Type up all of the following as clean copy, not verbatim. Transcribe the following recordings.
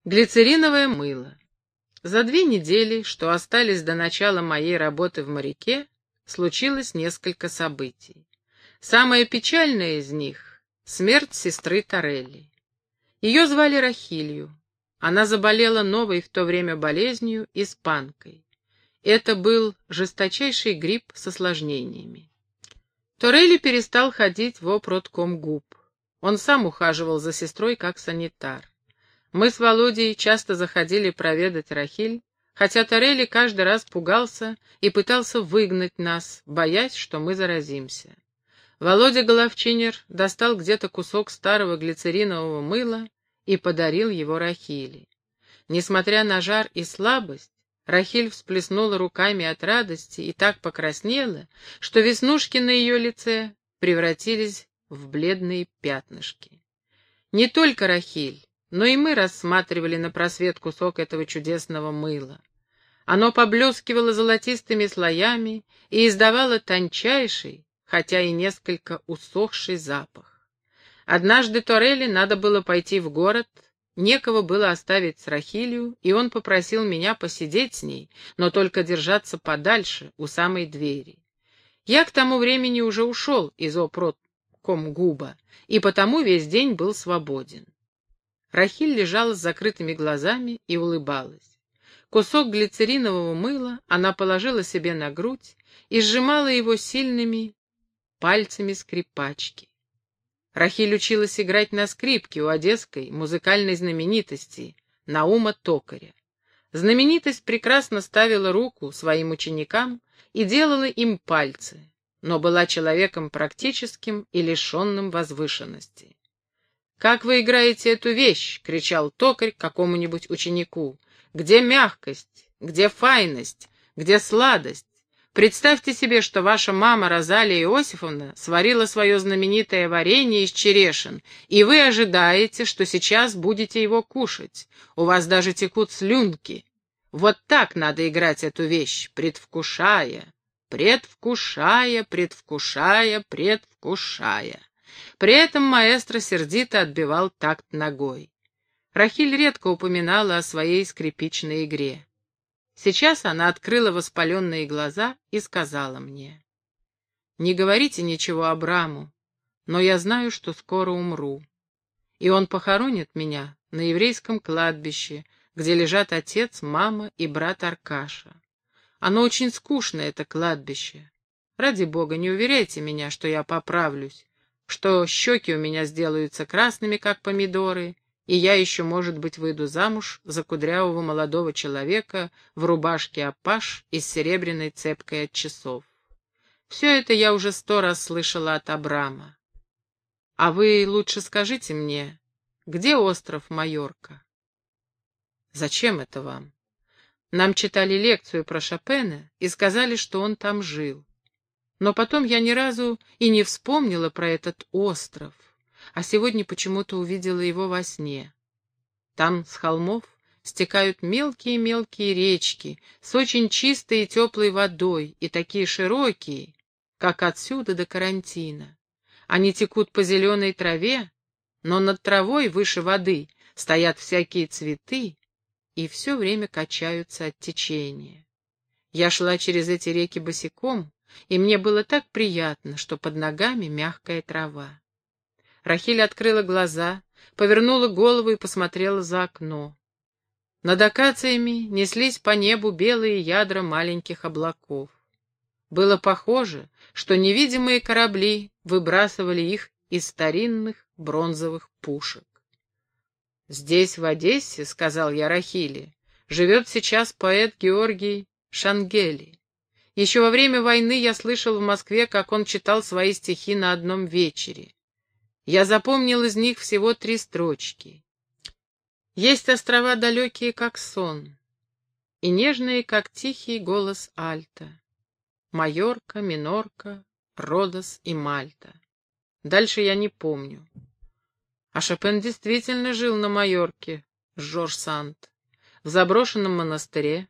Глицериновое мыло. За 2 недели, что остались до начала моей работы в моряке, случилось несколько событий. Самое печальное из них — смерть сестры Торелли. Ее звали Рахилью. Она заболела новой в то время болезнью — испанкой. Это был жесточайший грипп с осложнениями. Торелли перестал ходить в опродкомгуб. Он сам ухаживал за сестрой как санитар. Мы с Володей часто заходили проведать Рахиль, хотя Торелли каждый раз пугался и пытался выгнать нас, боясь, что мы заразимся. Володя Головчинер достал где-то кусок старого глицеринового мыла и подарил его Рахиле. Несмотря на жар и слабость, Рахиль всплеснула руками от радости и так покраснела, что веснушки на ее лице превратились в бледные пятнышки. Не только Рахиль, но и мы рассматривали на просвет кусок этого чудесного мыла. Оно поблескивало золотистыми слоями и издавало тончайший, хотя и несколько усохший запах. Однажды Торелли надо было пойти в город, некого было оставить с Рахилью, и он попросил меня посидеть с ней, но только держаться подальше, у самой двери. Я к тому времени уже ушел из опродкомгуба, и потому весь день был свободен. Рахиль лежала с закрытыми глазами и улыбалась. Кусок глицеринового мыла она положила себе на грудь и сжимала его сильными пальцами скрипачки. Рахиль училась играть на скрипке у одесской музыкальной знаменитости Наума Токаря. Знаменитость прекрасно ставила руку своим ученикам и делала им пальцы, но была человеком практическим и лишенным возвышенности. «Как вы играете эту вещь?» — кричал токарь какому-нибудь ученику. «Где мягкость? Где файность? Где сладость? Представьте себе, что ваша мама Розалия Иосифовна сварила свое знаменитое варенье из черешин, и вы ожидаете, что сейчас будете его кушать. У вас даже текут слюнки. Вот так надо играть эту вещь, предвкушая, предвкушая, предвкушая, предвкушая». При этом маэстро сердито отбивал такт ногой. Рахиль редко упоминала о своей скрипичной игре. Сейчас она открыла воспаленные глаза и сказала мне: «Не говорите ничего Абраму, но я знаю, что скоро умру, и он похоронит меня на еврейском кладбище, где лежат отец, мама и брат Аркаша. Оно очень скучное, это кладбище. Ради бога, не уверяйте меня, что я поправлюсь, что щеки у меня сделаются красными, как помидоры, и я еще, может быть, выйду замуж за кудрявого молодого человека в рубашке апаш и с серебряной цепкой от часов. Все это я уже 100 раз слышала от Абрама. А вы лучше скажите мне, где остров Майорка?» «Зачем это вам? Нам читали лекцию про Шопена и сказали, что он там жил. Но потом я ни разу и не вспомнила про этот остров, а сегодня почему-то увидела его во сне. Там с холмов стекают мелкие-мелкие речки с очень чистой и теплой водой, и такие широкие, как отсюда до карантина. Они текут по зеленой траве, но над травой выше воды стоят всякие цветы и все время качаются от течения. Я шла через эти реки босиком, и мне было так приятно, что под ногами мягкая трава. Рахиль открыла глаза, повернула голову и посмотрела за окно. Над акациями неслись по небу белые ядра маленьких облаков. Было похоже, что невидимые корабли выбрасывали их из старинных бронзовых пушек. «Здесь, в Одессе, — сказал я Рахиле, — живет сейчас поэт Георгий Шангели. Еще во время войны я слышал в Москве, как он читал свои стихи на одном вечере. Я запомнил из них всего 3 строчки. Есть острова далекие, как сон, и нежные, как тихий голос альта. Майорка, Минорка, Родос и Мальта. Дальше я не помню. А Шопен действительно жил на Майорке, Жорж Санд, в заброшенном монастыре.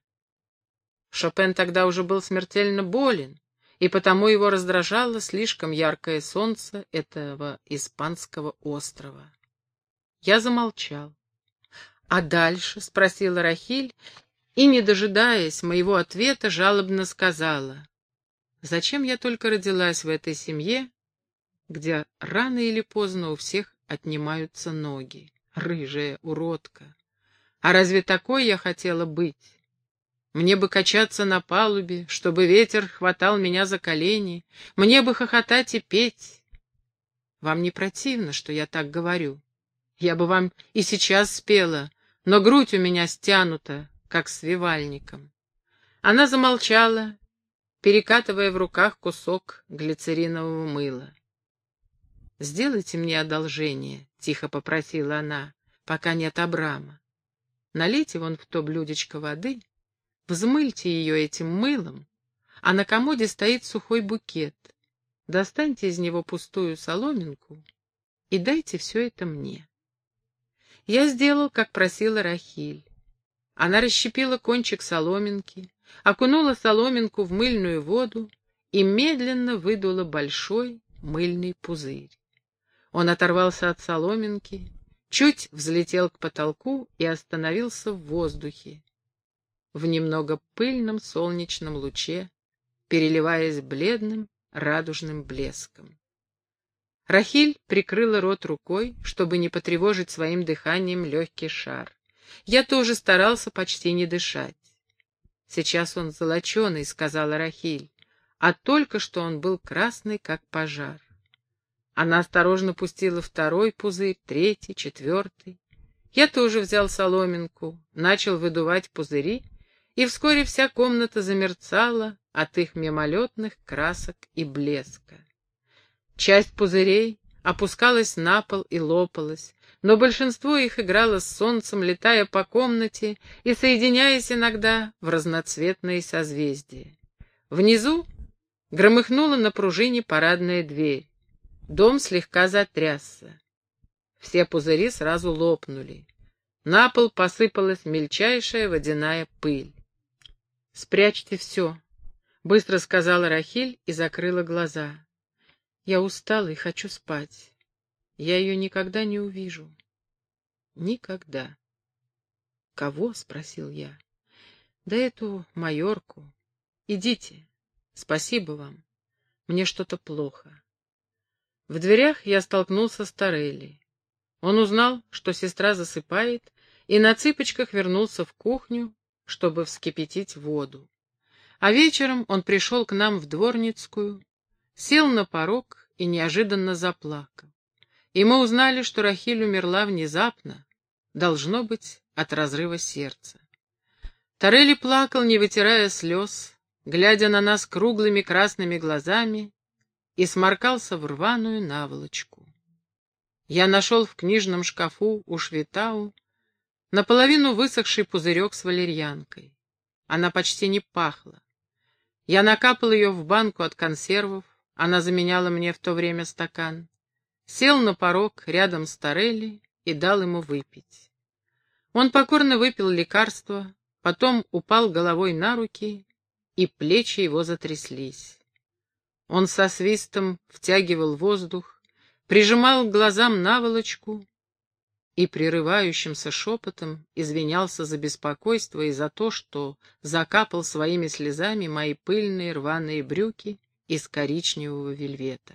Шопен тогда уже был смертельно болен, и потому его раздражало слишком яркое солнце этого испанского острова. Я замолчал. «А дальше?» — спросила Рахиль, и, не дожидаясь моего ответа, жалобно сказала: «Зачем я только родилась в этой семье, где рано или поздно у всех отнимаются ноги? Рыжая уродка! А разве такой я хотела быть? Мне бы качаться на палубе, чтобы ветер хватал меня за колени, мне бы хохотать и петь. Вам не противно, что я так говорю? Я бы вам и сейчас спела, но грудь у меня стянута, как свивальником». Она замолчала, перекатывая в руках кусок глицеринового мыла. «Сделайте мне одолжение», — тихо попросила она, — «пока нет Абрама. Налейте вон в то блюдечко воды, взмыльте ее этим мылом, а на комоде стоит сухой букет. Достаньте из него пустую соломинку и дайте все это мне». Я сделал, как просила Рахиль. Она расщепила кончик соломинки, окунула соломинку в мыльную воду и медленно выдула большой мыльный пузырь. Он оторвался от соломинки, чуть взлетел к потолку и остановился в воздухе, в немного пыльном солнечном луче, переливаясь бледным радужным блеском. Рахиль прикрыла рот рукой, чтобы не потревожить своим дыханием легкий шар. Я тоже старался почти не дышать. «Сейчас он золоченый», — сказала Рахиль, «а только что он был красный, как пожар». Она осторожно пустила второй пузырь, третий, четвертый. Я тоже взял соломинку, начал выдувать пузыри, и вскоре вся комната замерцала от их мимолетных красок и блеска. Часть пузырей опускалась на пол и лопалась, но большинство их играло с солнцем, летая по комнате и соединяясь иногда в разноцветные созвездия. Внизу громыхнула на пружине парадная дверь. Дом слегка затрясся. Все пузыри сразу лопнули. На пол посыпалась мельчайшая водяная пыль. «Спрячьте все», — быстро сказала Рахиль и закрыла глаза. «Я устала и хочу спать. Я ее никогда не увижу. Никогда». «Кого?» — спросил я. «Да эту майорку. Идите. Спасибо вам. Мне что-то плохо». В дверях я столкнулся с Торелли. Он узнал, что сестра засыпает, и на цыпочках вернулся в кухню, чтобы вскипятить воду. А вечером он пришел к нам в дворницкую, сел на порог и неожиданно заплакал. И мы узнали, что Рахиль умерла внезапно, должно быть, от разрыва сердца. Торелли плакал, не вытирая слез, глядя на нас круглыми красными глазами, и сморкался в рваную наволочку. Я нашел в книжном шкафу у Швитау наполовину высохший пузырек с валерьянкой. Она почти не пахла. Я накапал ее в банку от консервов, она заменяла мне в то время стакан, сел на порог рядом с Торелли и дал ему выпить. Он покорно выпил лекарство, потом упал головой на руки, и плечи его затряслись. Он со свистом втягивал воздух, прижимал к глазам наволочку и прерывающимся шепотом извинялся за беспокойство и за то, что закапал своими слезами мои пыльные рваные брюки из коричневого вельвета.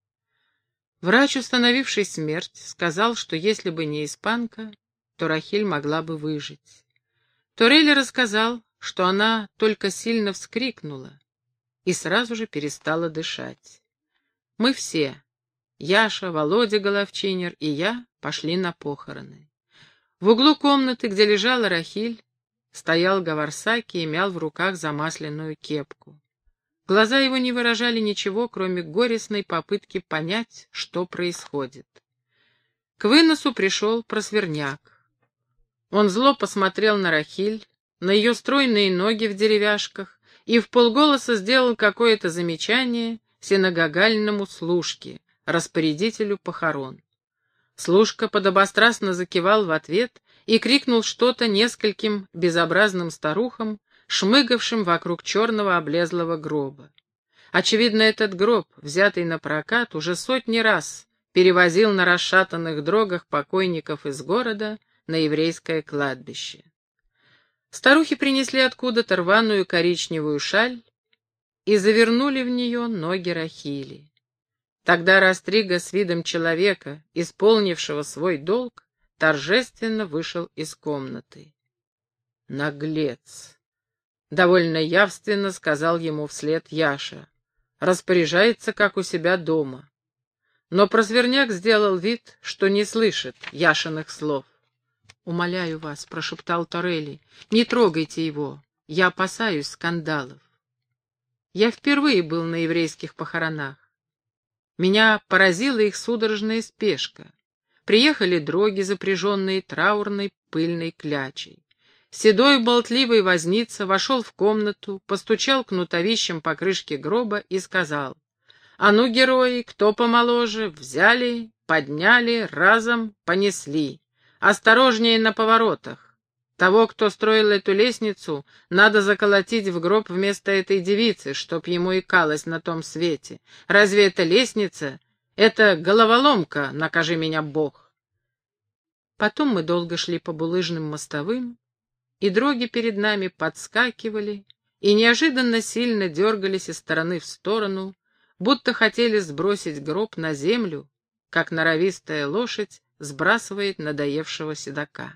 Врач, установивший смерть, сказал, что если бы не испанка, то Рахиль могла бы выжить. Торелли рассказал, что она только сильно вскрикнула и сразу же перестала дышать. Мы все, Яша, Володя Головчинер и я, пошли на похороны. В углу комнаты, где лежала Рахиль, стоял Гаварсаки и мял в руках замасленную кепку. Глаза его не выражали ничего, кроме горестной попытки понять, что происходит. К выносу пришел Просверняк. Он зло посмотрел на Рахиль, на ее стройные ноги в деревяшках, и вполголоса сделал какое-то замечание синагогальному служке, распорядителю похорон. Служка подобострастно закивал в ответ и крикнул что-то нескольким безобразным старухам, шмыгавшим вокруг черного облезлого гроба. Очевидно, этот гроб, взятый на прокат, уже сотни раз перевозил на расшатанных дрогах покойников из города на еврейское кладбище. Старухи принесли откуда-то рваную коричневую шаль и завернули в нее ноги Рахили. Тогда Растрига с видом человека, исполнившего свой долг, торжественно вышел из комнаты. «Наглец!» — довольно явственно сказал ему вслед Яша. «Распоряжается, как у себя дома». Но просверняк сделал вид, что не слышит Яшиных слов. «Умоляю вас», — прошептал Торелли, — «не трогайте его, я опасаюсь скандалов». Я впервые был на еврейских похоронах. Меня поразила их судорожная спешка. Приехали дроги, запряженные траурной пыльной клячей. Седой болтливый возница вошел в комнату, постучал кнутовищем по крышке гроба и сказал: «А ну, герои, кто помоложе, взяли, подняли, разом понесли. Осторожнее на поворотах. Того, кто строил эту лестницу, надо заколотить в гроб вместо этой девицы, чтоб ему икалось на том свете. Разве это лестница? Это головоломка, накажи меня Бог». Потом мы долго шли по булыжным мостовым, и дроги перед нами подскакивали и неожиданно сильно дергались из стороны в сторону, будто хотели сбросить гроб на землю, как норовистая лошадь сбрасывает надоевшего седока.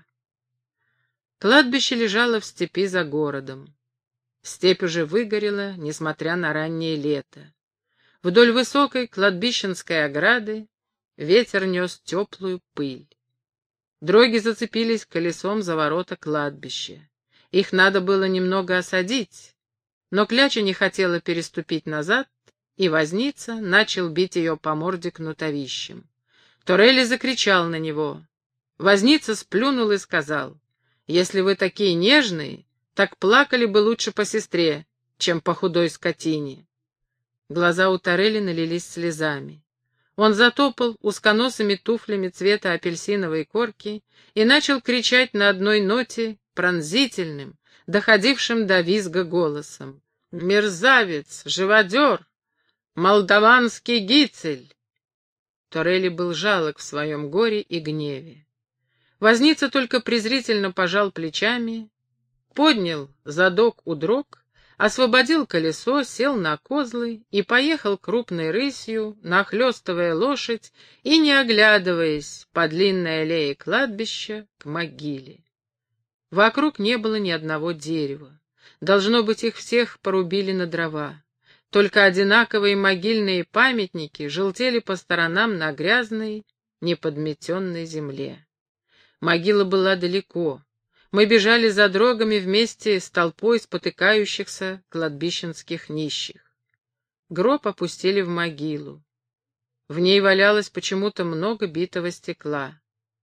Кладбище лежало в степи за городом. Степь уже выгорела, несмотря на раннее лето. Вдоль высокой кладбищенской ограды ветер нес теплую пыль. Дроги зацепились колесом за ворота кладбища. Их надо было немного осадить, но кляча не хотела переступить назад, и возница начал бить ее по морде кнутовищем. Торелли закричал на него. Возница сплюнул и сказал: «Если вы такие нежные, так плакали бы лучше по сестре, чем по худой скотине». Глаза у Торелли налились слезами. Он затопал узконосыми туфлями цвета апельсиновой корки и начал кричать на одной ноте пронзительным, доходившим до визга голосом: «Мерзавец! Живодер! Молдаванский гицель!» Торелли был жалок в своем горе и гневе. Возница только презрительно пожал плечами, поднял задок у дрог, освободил колесо, сел на козлы и поехал крупной рысью, нахлёстывая лошадь и не оглядываясь по длинной аллее кладбища к могиле. Вокруг не было ни одного дерева. Должно быть, их всех порубили на дрова. Только одинаковые могильные памятники желтели по сторонам на грязной, неподметенной земле. Могила была далеко. Мы бежали за дрогами вместе с толпой спотыкающихся кладбищенских нищих. Гроб опустили в могилу. В ней валялось почему-то много битого стекла.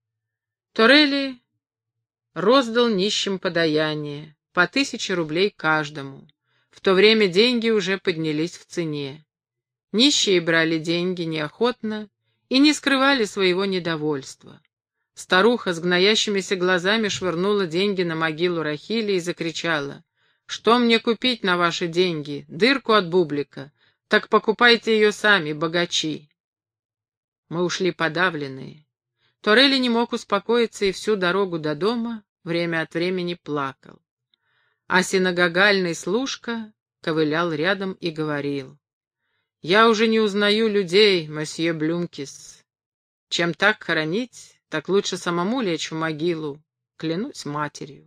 Торелли роздал нищим подаяние, по 1000 рублей каждому. В то время деньги уже поднялись в цене. Нищие брали деньги неохотно и не скрывали своего недовольства. Старуха с гноящимися глазами швырнула деньги на могилу Рахили и закричала: «Что мне купить на ваши деньги? Дырку от бублика? Так покупайте ее сами, богачи!» Мы ушли подавленные. Торелли не мог успокоиться и всю дорогу до дома время от времени плакал. А синагогальный служка ковылял рядом и говорил: «Я уже не узнаю людей, мосье Блюмкис. Чем так хоронить, так лучше самому лечь в могилу, клянусь матерью».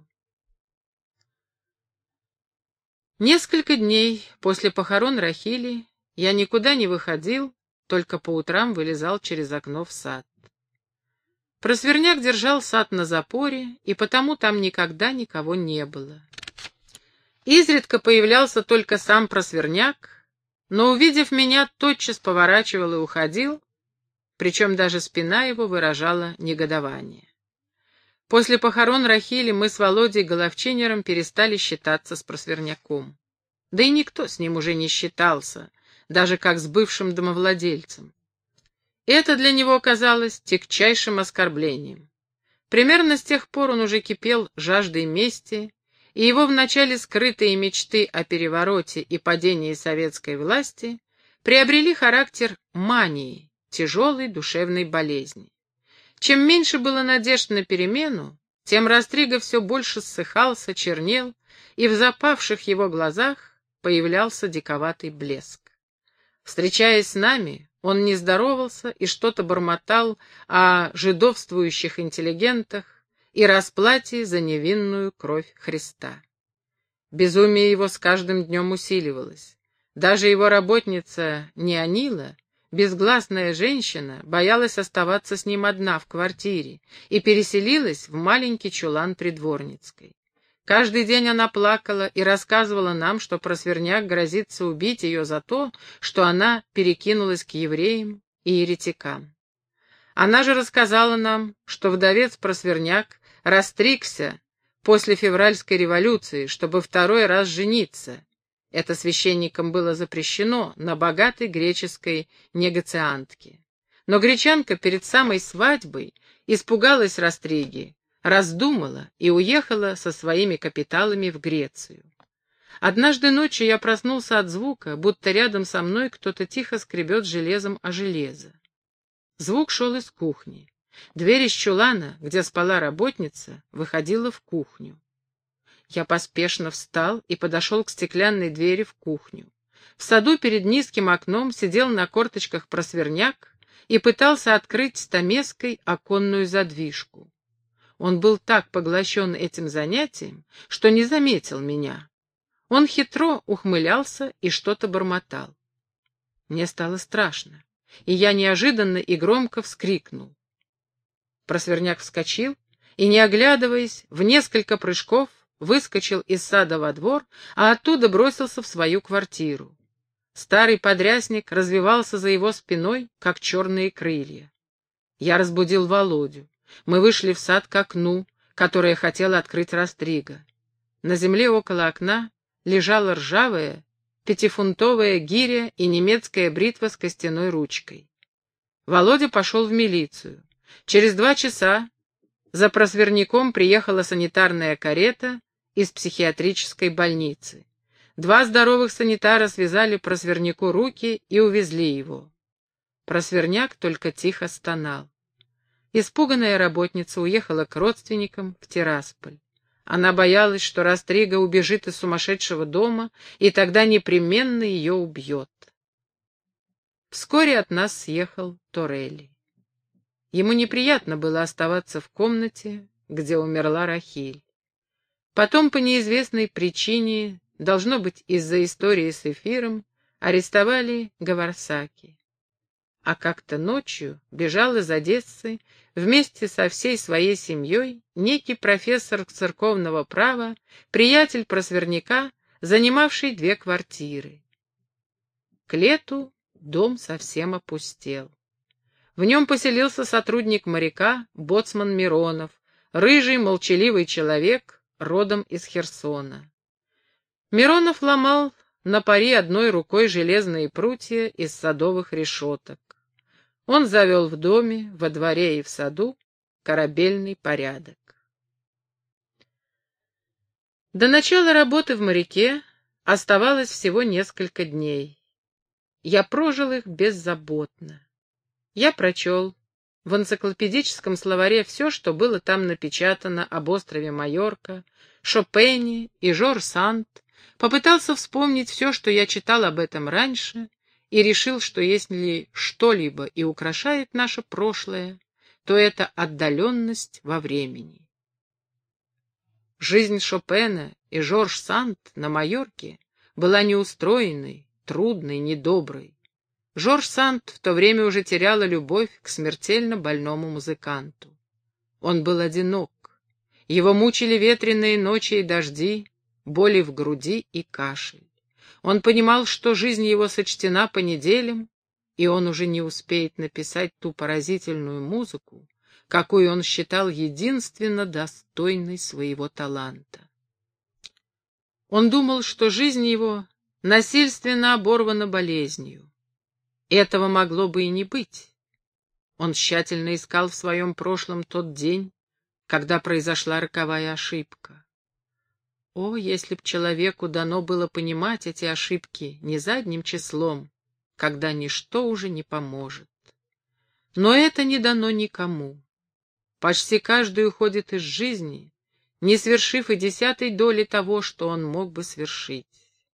Несколько дней после похорон Рахили я никуда не выходил, только по утрам вылезал через окно в сад. Просверняк держал сад на запоре, и потому там никогда никого не было. Изредка появлялся только сам Просверняк, но, увидев меня, тотчас поворачивал и уходил, причем даже спина его выражала негодование. После похорон Рахили мы с Володей Головчинером перестали считаться с Просверняком. Да и никто с ним уже не считался, даже как с бывшим домовладельцем. Это для него казалось тягчайшим оскорблением. Примерно с тех пор он уже кипел жаждой мести, и его вначале скрытые мечты о перевороте и падении советской власти приобрели характер мании, тяжелой душевной болезни. Чем меньше было надежд на перемену, тем Растрига все больше ссыхался, чернел, и в запавших его глазах появлялся диковатый блеск. Встречаясь с нами, он не здоровался и что-то бормотал о жидовствующих интеллигентах и расплате за невинную кровь Христа. Безумие его с каждым днем усиливалось. Даже его работница Неонила, безгласная женщина, боялась оставаться с ним одна в квартире и переселилась в маленький чулан Придворницкой. Каждый день она плакала и рассказывала нам, что Просверняк грозится убить ее за то, что она перекинулась к евреям и еретикам. Она же рассказала нам, что вдовец Просверняк растригся после февральской революции, чтобы второй раз жениться. Это священникам было запрещено на богатой греческой негоциантке. Но гречанка перед самой свадьбой испугалась Растриги, раздумала и уехала со своими капиталами в Грецию. Однажды ночью я проснулся от звука, будто рядом со мной кто-то тихо скребет железом о железо. Звук шел из кухни. Дверь из чулана, где спала работница, выходила в кухню. Я поспешно встал и подошел к стеклянной двери в кухню. В саду перед низким окном сидел на корточках Просверняк и пытался открыть стамеской оконную задвижку. Он был так поглощен этим занятием, что не заметил меня. Он хитро ухмылялся и что-то бормотал. Мне стало страшно, и я неожиданно и громко вскрикнул. Просверняк вскочил и, не оглядываясь, в несколько прыжков выскочил из сада во двор, а оттуда бросился в свою квартиру. Старый подрясник развивался за его спиной, как черные крылья. Я разбудил Володю. Мы вышли в сад к окну, которое хотела открыть Растрига. На земле около окна лежала ржавая, 5-фунтовая гиря и немецкая бритва с костяной ручкой. Володя пошел в милицию. Через 2 часа за Просверняком приехала санитарная карета из психиатрической больницы. 2 здоровых санитара связали Просверняку руки и увезли его. Просверняк только тихо стонал. Испуганная работница уехала к родственникам в Тирасполь. Она боялась, что Растрига убежит из сумасшедшего дома, и тогда непременно ее убьет. Вскоре от нас съехал Торелли. Ему неприятно было оставаться в комнате, где умерла Рахиль. Потом, по неизвестной причине, должно быть из-за истории с эфиром, арестовали Гаварсаки. А как-то ночью бежал из Одессы вместе со всей своей семьей некий профессор церковного права, приятель Просверняка, занимавший 2 квартиры. К лету дом совсем опустел. В нем поселился сотрудник моряка, боцман Миронов, рыжий, молчаливый человек, родом из Херсона. Миронов ломал на паре одной рукой железные прутья из садовых решеток. Он завел в доме, во дворе и в саду корабельный порядок. До начала работы в моряке оставалось всего несколько дней. Я прожил их беззаботно. Я прочел в энциклопедическом словаре все, что было там напечатано об острове Майорка, Шопене и Жорж-Санд, попытался вспомнить все, что я читал об этом раньше, и решил, что если что-либо и украшает наше прошлое, то это отдаленность во времени. Жизнь Шопена и Жорж-Санд на Майорке была неустроенной, трудной, недоброй. Жорж-Санд в то время уже теряла любовь к смертельно больному музыканту. Он был одинок. Его мучили ветреные ночи и дожди, боли в груди и кашель. Он понимал, что жизнь его сочтена по неделям, и он уже не успеет написать ту поразительную музыку, какую он считал единственно достойной своего таланта. Он думал, что жизнь его насильственно оборвана болезнью. Этого могло бы и не быть. Он тщательно искал в своем прошлом тот день, когда произошла роковая ошибка. О, если б человеку дано было понимать эти ошибки не задним числом, когда ничто уже не поможет. Но это не дано никому. почти каждый уходит из жизни, не свершив и 10 доли того, что он мог бы свершить.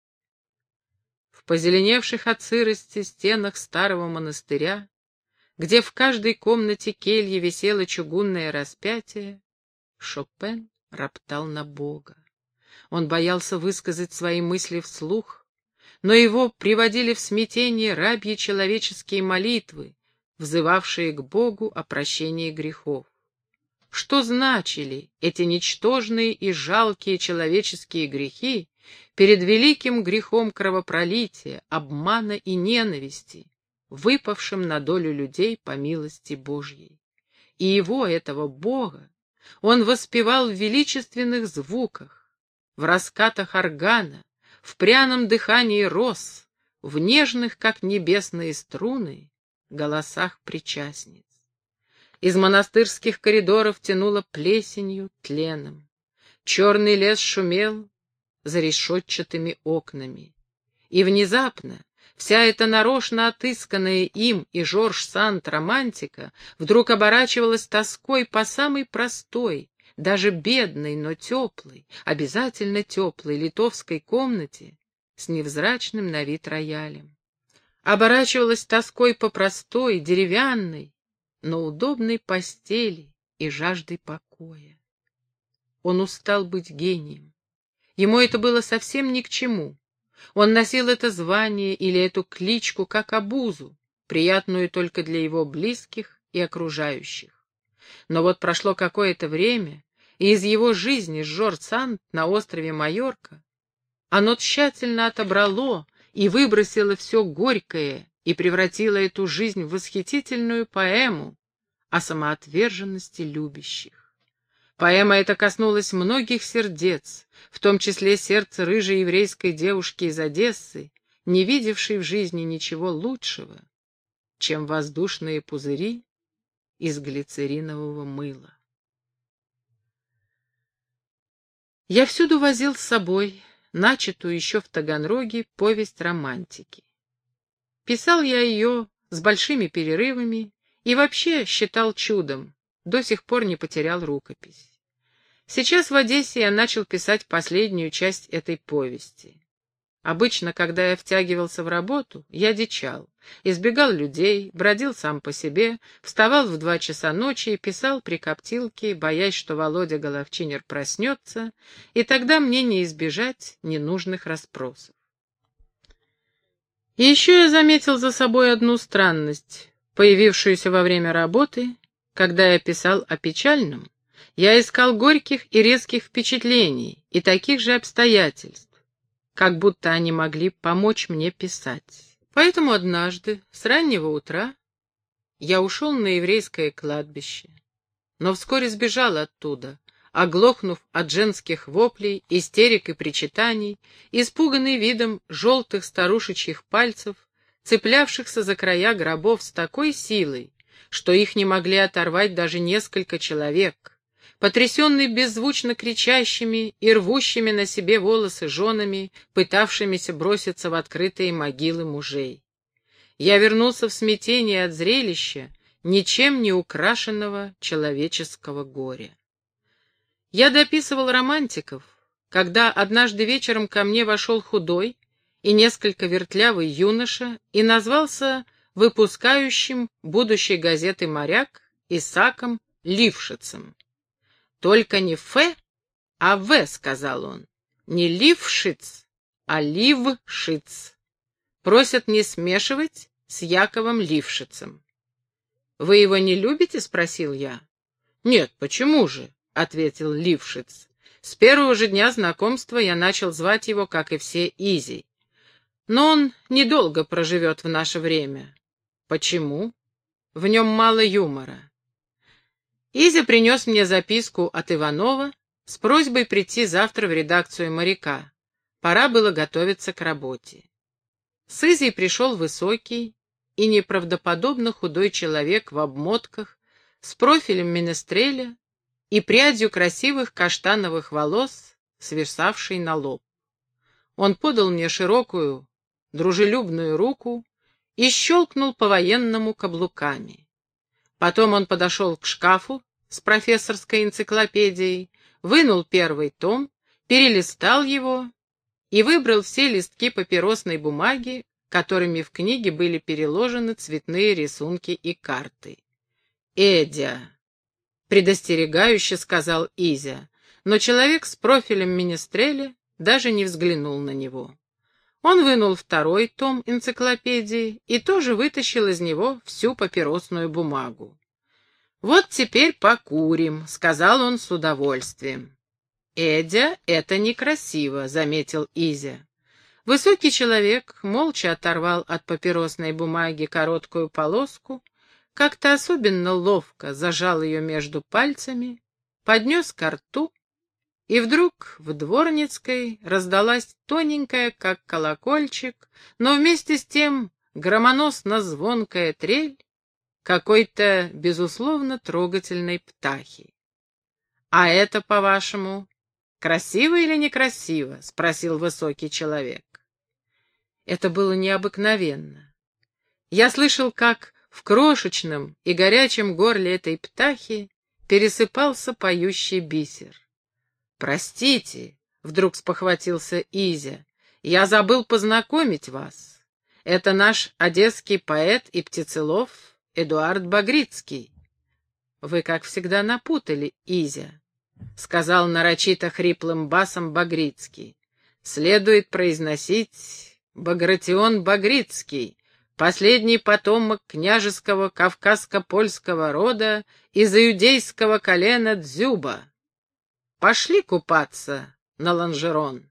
В позеленевших от сырости стенах старого монастыря, где в каждой комнате кельи висело чугунное распятие, Шопен роптал на Бога. Он боялся высказать свои мысли вслух, но его приводили в смятение рабьи человеческие молитвы, взывавшие к Богу о прощении грехов. Что значили эти ничтожные и жалкие человеческие грехи перед великим грехом кровопролития, обмана и ненависти, выпавшим на долю людей по милости Божьей? И его, этого Бога, он воспевал в величественных звуках, в раскатах органа, в пряном дыхании роз, в нежных, как небесные струны, голосах причастниц. Из монастырских коридоров тянуло плесенью, тленом. Черный лес шумел за решетчатыми окнами. И внезапно вся эта нарочно отысканная им и Жорж Санд романтика вдруг оборачивалась тоской по самой простой, даже бедной, но теплой, обязательно теплой литовской комнате с невзрачным на вид роялем. Оборачивалась тоской по простой, деревянной, но удобной постели и жаждой покоя. Он устал быть гением. Ему это было совсем ни к чему. Он носил это звание или эту кличку как обузу, приятную только для его близких и окружающих. Но вот прошло какое-то время, и из его жизни с Жорж Санд на острове Майорка оно тщательно отобрало и выбросило все горькое и превратило эту жизнь в восхитительную поэму о самоотверженности любящих. Поэма эта коснулась многих сердец, в том числе сердца рыжей еврейской девушки из Одессы, не видевшей в жизни ничего лучшего, чем воздушные пузыри из глицеринового мыла. Я всюду возил с собой начатую еще в Таганроге повесть романтики. Писал я ее с большими перерывами и вообще считал чудом, до сих пор не потерял рукопись. Сейчас в Одессе я начал писать последнюю часть этой повести. Обычно, когда я втягивался в работу, я дичал, избегал людей, бродил сам по себе, вставал в 2 часа ночи и писал при коптилке, боясь, что Володя Головчинер проснется, и тогда мне не избежать ненужных расспросов. И еще я заметил за собой одну странность, появившуюся во время работы. Когда я писал о печальном, я искал горьких и резких впечатлений и таких же обстоятельств, как будто они могли помочь мне писать. Поэтому однажды, с раннего утра, я ушел на еврейское кладбище, но вскоре сбежал оттуда, оглохнув от женских воплей, истерик и причитаний, испуганный видом желтых старушечьих пальцев, цеплявшихся за края гробов с такой силой, что их не могли оторвать даже несколько человек, потрясенный беззвучно кричащими и рвущими на себе волосы женами, пытавшимися броситься в открытые могилы мужей. Я вернулся в смятение от зрелища ничем не украшенного человеческого горя. Я дописывал романтиков, когда однажды вечером ко мне вошел худой и несколько вертлявый юноша и назвался выпускающим будущей газеты «Моряк» Исаком Лившицем. «Только не Ф, а В», — сказал он. «Не Лившиц, а Лившиц. Просят не смешивать с Яковом Лившицем». «Вы его не любите?» — спросил я. «Нет, почему же?» — ответил Лившиц. «С первого же дня знакомства я начал звать его, как и все, Изи. Но он недолго проживет в наше время». «Почему?» «В нем мало юмора». Изя принес мне записку от Иванова с просьбой прийти завтра в редакцию «Моряка». Пора было готовиться к работе. С Изей пришел высокий и неправдоподобно худой человек в обмотках, с профилем менестреля и прядью красивых каштановых волос, свисавшей на лоб. Он подал мне широкую, дружелюбную руку и щелкнул по-военному каблуками. Потом он подошел к шкафу, с профессорской энциклопедией, вынул первый том, перелистал его и выбрал все листки папиросной бумаги, которыми в книге были переложены цветные рисунки и карты. «Эдя!» — предостерегающе сказал Изя, но человек с профилем министреля даже не взглянул на него. Он вынул второй том энциклопедии и тоже вытащил из него всю папиросную бумагу. «Вот теперь покурим», — сказал он с удовольствием. «Эдя, это некрасиво», — заметил Изя. Высокий человек молча оторвал от папиросной бумаги короткую полоску, как-то особенно ловко зажал ее между пальцами, поднес ко рту, и вдруг в Дворницкой раздалась тоненькая, как колокольчик, но вместе с тем громоносно-звонкая трель какой-то, безусловно, трогательной птахи. «А это, по-вашему, красиво или некрасиво?» — спросил высокий человек. Это было необыкновенно. Я слышал, как в крошечном и горячем горле этой птахи пересыпался поющий бисер. «Простите», — вдруг спохватился Изя, — «я забыл познакомить вас. Это наш одесский поэт и птицелов Эдуард Багрицкий». «Вы, как всегда, напутали, Изя», — сказал нарочито хриплым басом Багрицкий. «Следует произносить Багратион Багрицкий, последний потомок княжеского кавказско-польского рода из иудейского колена Дзюба. Пошли купаться на Ланжерон».